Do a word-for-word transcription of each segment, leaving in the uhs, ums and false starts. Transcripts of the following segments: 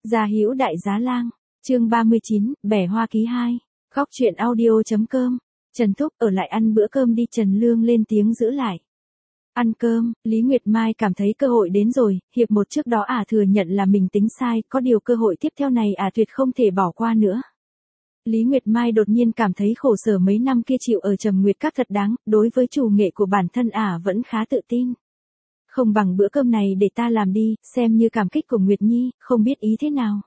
Gia Hữu Đại Giá Lang, chương ba mươi chín, Bẻ Hoa ký hai. Góc truyện audio.com. Trần Thúc, ở lại ăn bữa cơm đi. Trần Lương lên tiếng giữ lại. Ăn cơm, Lý Nguyệt Mai cảm thấy cơ hội đến rồi, hiệp một trước đó ả à thừa nhận là mình tính sai, có điều cơ hội tiếp theo này ả à tuyệt không thể bỏ qua nữa. Lý Nguyệt Mai đột nhiên cảm thấy khổ sở mấy năm kia chịu ở Trầm Nguyệt Các thật đáng, đối với chủ nghệ của bản thân ả à vẫn khá tự tin. Không bằng bữa cơm này để ta làm đi, xem như cảm kích của Nguyệt Nhi, không biết ý thế nào.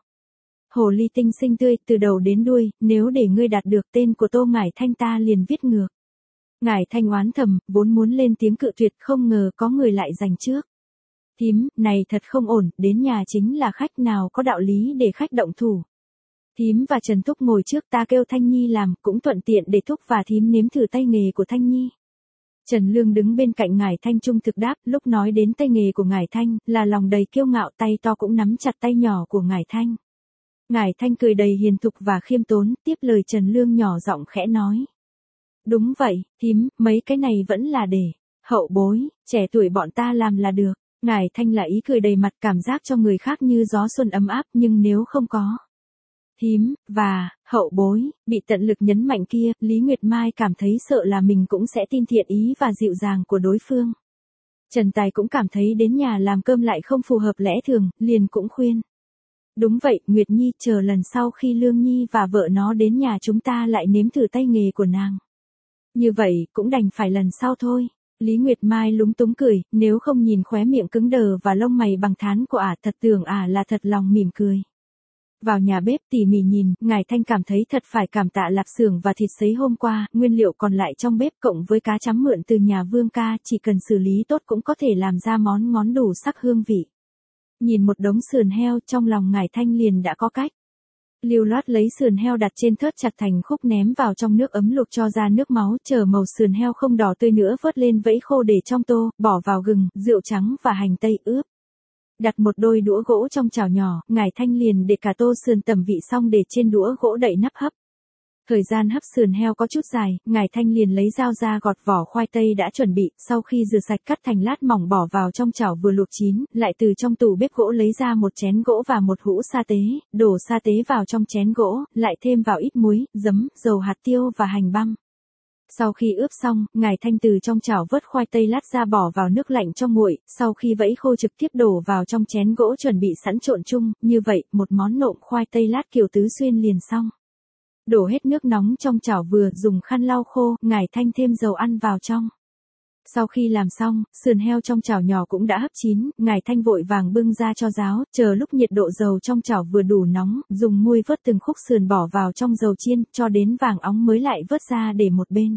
Hồ ly tinh xinh tươi, từ đầu đến đuôi, nếu để ngươi đạt được tên của Tô Ngải Thanh ta liền viết ngược. Ngải Thanh oán thầm, vốn muốn lên tiếng cự tuyệt, không ngờ có người lại giành trước. Thím, này thật không ổn, đến nhà chính là khách, nào có đạo lý để khách động thủ. Thím và Trần Thúc ngồi trước, ta kêu Thanh Nhi làm, cũng thuận tiện để Thúc và thím nếm thử tay nghề của Thanh Nhi. Trần Lương đứng bên cạnh Ngải Thanh trung thực đáp, lúc nói đến tay nghề của Ngải Thanh, là lòng đầy kiêu ngạo, tay to cũng nắm chặt tay nhỏ của Ngải Thanh. Ngải Thanh cười đầy hiền thục và khiêm tốn, tiếp lời Trần Lương nhỏ giọng khẽ nói. Đúng vậy, thím, mấy cái này vẫn là để hậu bối, trẻ tuổi bọn ta làm là được. Ngải Thanh là ý cười đầy mặt, cảm giác cho người khác như gió xuân ấm áp, nhưng nếu không có thím, và hậu bối, bị tận lực nhấn mạnh kia, Lý Nguyệt Mai cảm thấy sợ là mình cũng sẽ tin thiện ý và dịu dàng của đối phương. Trần Tài cũng cảm thấy đến nhà làm cơm lại không phù hợp lẽ thường, liền cũng khuyên. Đúng vậy, Nguyệt Nhi, chờ lần sau khi Lương Nhi và vợ nó đến nhà chúng ta lại nếm thử tay nghề của nàng. Như vậy, cũng đành phải lần sau thôi. Lý Nguyệt Mai lúng túng cười, nếu không nhìn khóe miệng cứng đờ và lông mày bằng thán của ả, thật tưởng ả là thật lòng mỉm cười. Vào nhà bếp tỉ mỉ nhìn, Ngải Thanh cảm thấy thật phải cảm tạ lạp xưởng và thịt sấy hôm qua, nguyên liệu còn lại trong bếp cộng với cá chấm mượn từ nhà Vương ca, chỉ cần xử lý tốt cũng có thể làm ra món ngon đủ sắc hương vị. Nhìn một đống sườn heo, trong lòng Ngải Thanh liền đã có cách. Lưu loát lấy sườn heo đặt trên thớt chặt thành khúc ném vào trong nước ấm luộc cho ra nước máu, chờ màu sườn heo không đỏ tươi nữa vớt lên vẫy khô để trong tô, bỏ vào gừng, rượu trắng và hành tây ướp. Đặt một đôi đũa gỗ trong chảo nhỏ, Ngải Thanh liền để cả tô sườn tẩm vị xong để trên đũa gỗ đậy nắp hấp. Thời gian hấp sườn heo có chút dài, Ngải Thanh liền lấy dao ra gọt vỏ khoai tây đã chuẩn bị, sau khi rửa sạch cắt thành lát mỏng bỏ vào trong chảo vừa luộc chín, lại từ trong tủ bếp gỗ lấy ra một chén gỗ và một hũ sa tế, đổ sa tế vào trong chén gỗ, lại thêm vào ít muối, giấm, dầu hạt tiêu và hành băm. Sau khi ướp xong, Ngải Thanh từ trong chảo vớt khoai tây lát ra bỏ vào nước lạnh cho nguội, sau khi vẫy khô trực tiếp đổ vào trong chén gỗ chuẩn bị sẵn trộn chung, như vậy, một món nộm khoai tây lát kiểu tứ xuyên liền xong. Đổ hết nước nóng trong chảo vừa, dùng khăn lau khô, Ngải Thanh thêm dầu ăn vào trong. Sau khi làm xong, sườn heo trong chảo nhỏ cũng đã hấp chín, Ngải Thanh vội vàng bưng ra cho ráo, chờ lúc nhiệt độ dầu trong chảo vừa đủ nóng, dùng muôi vớt từng khúc sườn bỏ vào trong dầu chiên, cho đến vàng óng mới lại vớt ra để một bên.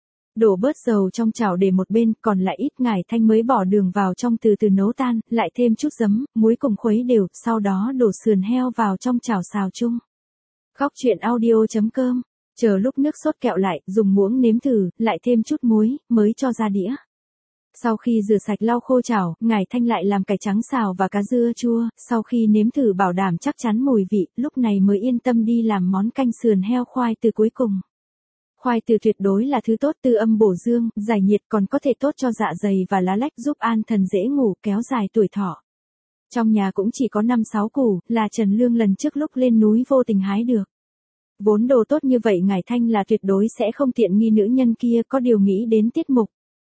Đổ bớt dầu trong chảo để một bên, còn lại ít, Ngải Thanh mới bỏ đường vào trong từ từ nấu tan, lại thêm chút giấm, muối cùng khuấy đều, sau đó đổ sườn heo vào trong chảo xào chung. Góc truyện audio.com. Chờ lúc nước sốt kẹo lại, dùng muỗng nếm thử, lại thêm chút muối, mới cho ra đĩa. Sau khi rửa sạch lau khô chảo, Ngải Thanh lại làm cải trắng xào và cá dưa chua, sau khi nếm thử bảo đảm chắc chắn mùi vị, lúc này mới yên tâm đi làm món canh sườn heo khoai từ cuối cùng. Khoai từ tuyệt đối là thứ tốt, tư âm bổ dương, giải nhiệt, còn có thể tốt cho dạ dày và lá lách, giúp an thần dễ ngủ, kéo dài tuổi thọ. Trong nhà cũng chỉ có năm sáu củ, là Trần Lương lần trước lúc lên núi vô tình hái được. Vốn đồ tốt như vậy Ngải Thanh là tuyệt đối sẽ không tiện nghi nữ nhân kia, có điều nghĩ đến tiết mục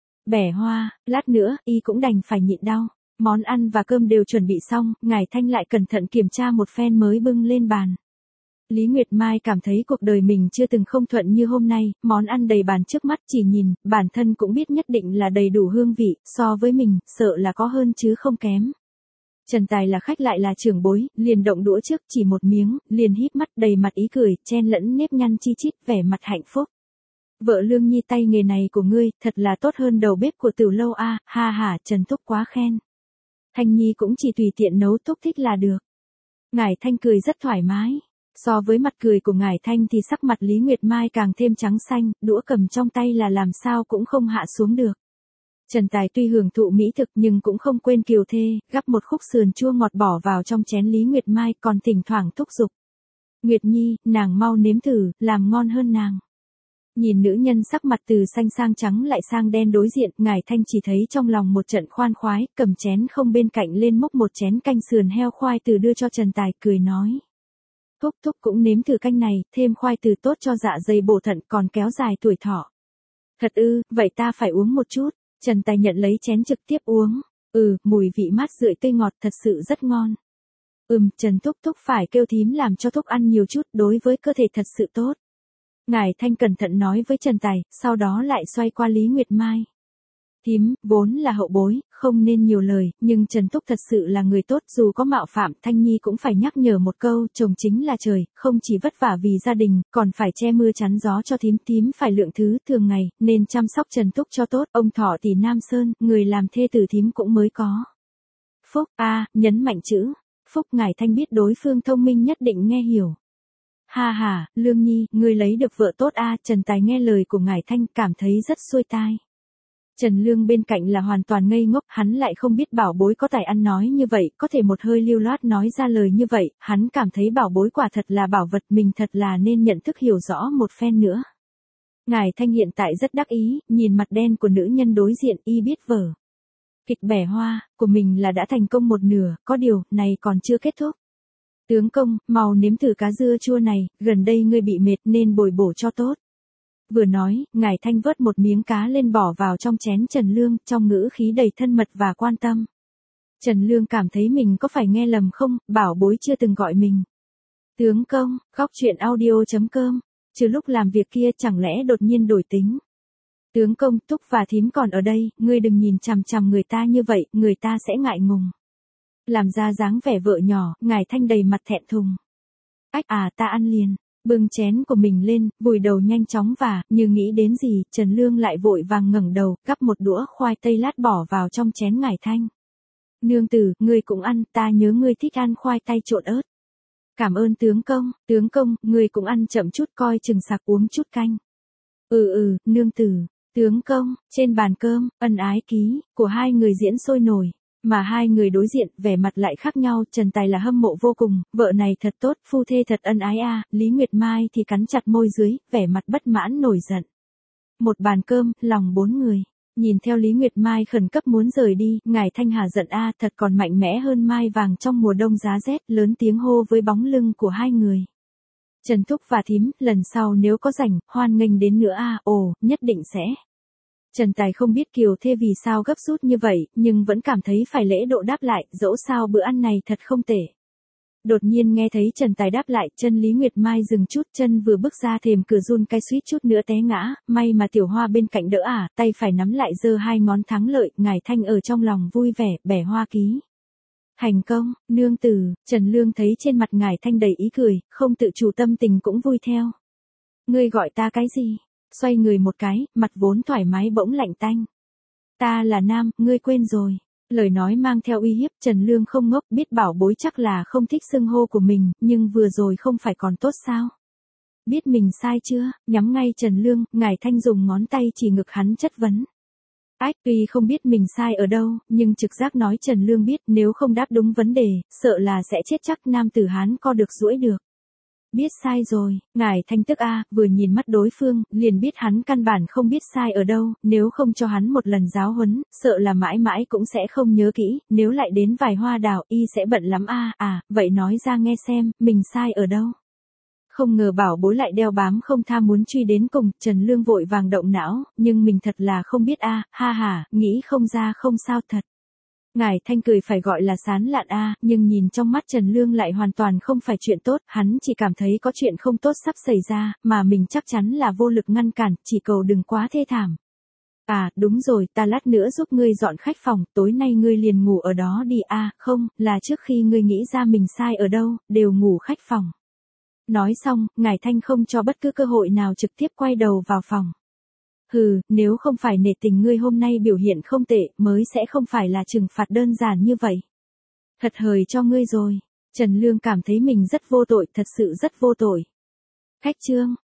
bẻ hoa, lát nữa, y cũng đành phải nhịn đau. Món ăn và cơm đều chuẩn bị xong, Ngải Thanh lại cẩn thận kiểm tra một phen mới bưng lên bàn. Lý Nguyệt Mai cảm thấy cuộc đời mình chưa từng không thuận như hôm nay, món ăn đầy bàn trước mắt, chỉ nhìn, bản thân cũng biết nhất định là đầy đủ hương vị, so với mình, sợ là có hơn chứ không kém. Trần Tài là khách lại là trưởng bối, liền động đũa trước, chỉ một miếng, liền híp mắt đầy mặt ý cười, chen lẫn nếp nhăn chi chít, vẻ mặt hạnh phúc. Vợ Lương Nhi, tay nghề này của ngươi, thật là tốt hơn đầu bếp của Tử Lâu a, ha ha, Trần Thúc quá khen. Thanh Nhi cũng chỉ tùy tiện nấu, Thúc thích là được. Ngải Thanh cười rất thoải mái. So với mặt cười của Ngải Thanh thì sắc mặt Lý Nguyệt Mai càng thêm trắng xanh, đũa cầm trong tay là làm sao cũng không hạ xuống được. Trần Tài tuy hưởng thụ mỹ thực nhưng cũng không quên kiều thê, gắp một khúc sườn chua ngọt bỏ vào trong chén Lý Nguyệt Mai, còn thỉnh thoảng thúc giục. Nguyệt Nhi, nàng mau nếm thử, làm ngon hơn nàng. Nhìn nữ nhân sắc mặt từ xanh sang trắng lại sang đen đối diện, Ngải Thanh chỉ thấy trong lòng một trận khoan khoái, cầm chén không bên cạnh lên múc một chén canh sườn heo khoai từ đưa cho Trần Tài, cười nói. Thúc thúc cũng nếm thử canh này, thêm khoai từ tốt cho dạ dày bổ thận còn kéo dài tuổi thọ. Thật ư, vậy ta phải uống một chút. Trần Tài nhận lấy chén trực tiếp uống. Ừ, mùi vị mát rượi tươi ngọt thật sự rất ngon. Ừm, Trần thúc thúc phải kêu thím làm cho thúc ăn nhiều chút, đối với cơ thể thật sự tốt. Ngải Thanh cẩn thận nói với Trần Tài, sau đó lại xoay qua Lý Nguyệt Mai. Thím, vốn là hậu bối, không nên nhiều lời, nhưng Trần Thúc thật sự là người tốt, dù có mạo phạm Thanh Nhi cũng phải nhắc nhở một câu, chồng chính là trời, không chỉ vất vả vì gia đình, còn phải che mưa chắn gió cho thím, thím phải lượng thứ thường ngày, nên chăm sóc Trần Thúc cho tốt, ông thọ tỷ Nam Sơn, người làm thê tử thím cũng mới có. Phúc, a, à, nhấn mạnh chữ, Phúc. Ngải Thanh biết đối phương thông minh nhất định nghe hiểu. Ha ha, Lương Nhi, ngươi lấy được vợ tốt a. À, Trần Tài nghe lời của Ngải Thanh cảm thấy rất xuôi tai. Trần Lương bên cạnh là hoàn toàn ngây ngốc, hắn lại không biết bảo bối có tài ăn nói như vậy, có thể một hơi lưu loát nói ra lời như vậy, hắn cảm thấy bảo bối quả thật là bảo vật, mình thật là nên nhận thức hiểu rõ một phen nữa. Ngải Thanh hiện tại rất đắc ý, nhìn mặt đen của nữ nhân đối diện, y biết vở kịch bẻ hoa của mình là đã thành công một nửa, có điều, này còn chưa kết thúc. Tướng công, mau nếm thử cá dưa chua này, gần đây ngươi bị mệt nên bồi bổ cho tốt. Vừa nói, Ngải Thanh vớt một miếng cá lên bỏ vào trong chén Trần Lương, trong ngữ khí đầy thân mật và quan tâm. Trần Lương cảm thấy mình có phải nghe lầm không, bảo bối chưa từng gọi mình. Tướng công, góc chuyện audio chấm com, trừ lúc làm việc kia chẳng lẽ đột nhiên đổi tính. Tướng công, Thúc và thím còn ở đây, ngươi đừng nhìn chằm chằm người ta như vậy, người ta sẽ ngại ngùng. Làm ra dáng vẻ vợ nhỏ, Ngải Thanh đầy mặt thẹn thùng. Ách à, ta ăn liền. Bưng chén của mình lên, vùi đầu nhanh chóng và, như nghĩ đến gì, Trần Lương lại vội vàng ngẩng đầu, gắp một đũa khoai tây lát bỏ vào trong chén Ngải Thanh. Nương tử, ngươi cũng ăn, ta nhớ ngươi thích ăn khoai tây trộn ớt. Cảm ơn tướng công, tướng công, ngươi cũng ăn chậm chút coi chừng sặc uống chút canh. Ừ ừ, nương tử, tướng công, trên bàn cơm, ân ái ký, của hai người diễn sôi nổi. Mà hai người đối diện, vẻ mặt lại khác nhau, Trần Tài là hâm mộ vô cùng, vợ này thật tốt, phu thê thật ân ái a. À. Lý Nguyệt Mai thì cắn chặt môi dưới, vẻ mặt bất mãn nổi giận. Một bàn cơm, lòng bốn người. Nhìn theo Lý Nguyệt Mai khẩn cấp muốn rời đi, Ngải Thanh hà giận a, à, thật còn mạnh mẽ hơn mai vàng trong mùa đông giá rét, lớn tiếng hô với bóng lưng của hai người. Trần Thúc và thím, lần sau nếu có rảnh, hoan nghênh đến nữa a, à, ồ, nhất định sẽ. Trần Tài không biết kiều thê vì sao gấp rút như vậy, nhưng vẫn cảm thấy phải lễ độ đáp lại, dẫu sao bữa ăn này thật không tệ. Đột nhiên nghe thấy Trần Tài đáp lại, chân Lý Nguyệt Mai dừng chút, chân vừa bước ra thềm cửa run cái suýt chút nữa té ngã, may mà Tiểu Hoa bên cạnh đỡ ả, tay phải nắm lại giơ hai ngón thắng lợi, Ngải Thanh ở trong lòng vui vẻ, bẻ hoa ký. Thành công, nương tử, Trần Lương thấy trên mặt Ngải Thanh đầy ý cười, không tự chủ tâm tình cũng vui theo. Ngươi gọi ta cái gì? Xoay người một cái, mặt vốn thoải mái bỗng lạnh tanh. Ta là nam, ngươi quên rồi. Lời nói mang theo uy hiếp, Trần Lương không ngốc, biết bảo bối chắc là không thích xưng hô của mình, nhưng vừa rồi không phải còn tốt sao? Biết mình sai chưa? Nhắm ngay Trần Lương, Ngải Thanh dùng ngón tay chỉ ngực hắn chất vấn. Ách, tuy không biết mình sai ở đâu, nhưng trực giác nói Trần Lương biết nếu không đáp đúng vấn đề, sợ là sẽ chết chắc, nam tử Hán co được duỗi được. Biết sai rồi, Ngải Thanh tức a, vừa nhìn mắt đối phương, liền biết hắn căn bản không biết sai ở đâu, nếu không cho hắn một lần giáo huấn, sợ là mãi mãi cũng sẽ không nhớ kỹ, nếu lại đến vài hoa đào, y sẽ bận lắm a, à, vậy nói ra nghe xem, mình sai ở đâu. Không ngờ bảo bối lại đeo bám không tha muốn truy đến cùng, Trần Lương vội vàng động não, nhưng mình thật là không biết a, ha ha, nghĩ không ra không sao thật. Ngải Thanh cười phải gọi là sán lạn a, à, nhưng nhìn trong mắt Trần Lương lại hoàn toàn không phải chuyện tốt, hắn chỉ cảm thấy có chuyện không tốt sắp xảy ra, mà mình chắc chắn là vô lực ngăn cản, chỉ cầu đừng quá thê thảm. À, đúng rồi, ta lát nữa giúp ngươi dọn khách phòng, tối nay ngươi liền ngủ ở đó đi a, à, không, là trước khi ngươi nghĩ ra mình sai ở đâu, đều ngủ khách phòng. Nói xong, Ngải Thanh không cho bất cứ cơ hội nào trực tiếp quay đầu vào phòng. Hừ, nếu không phải nể tình ngươi hôm nay biểu hiện không tệ, mới sẽ không phải là trừng phạt đơn giản như vậy. Thật hời cho ngươi rồi. Trần Lương cảm thấy mình rất vô tội, thật sự rất vô tội. Khách trương,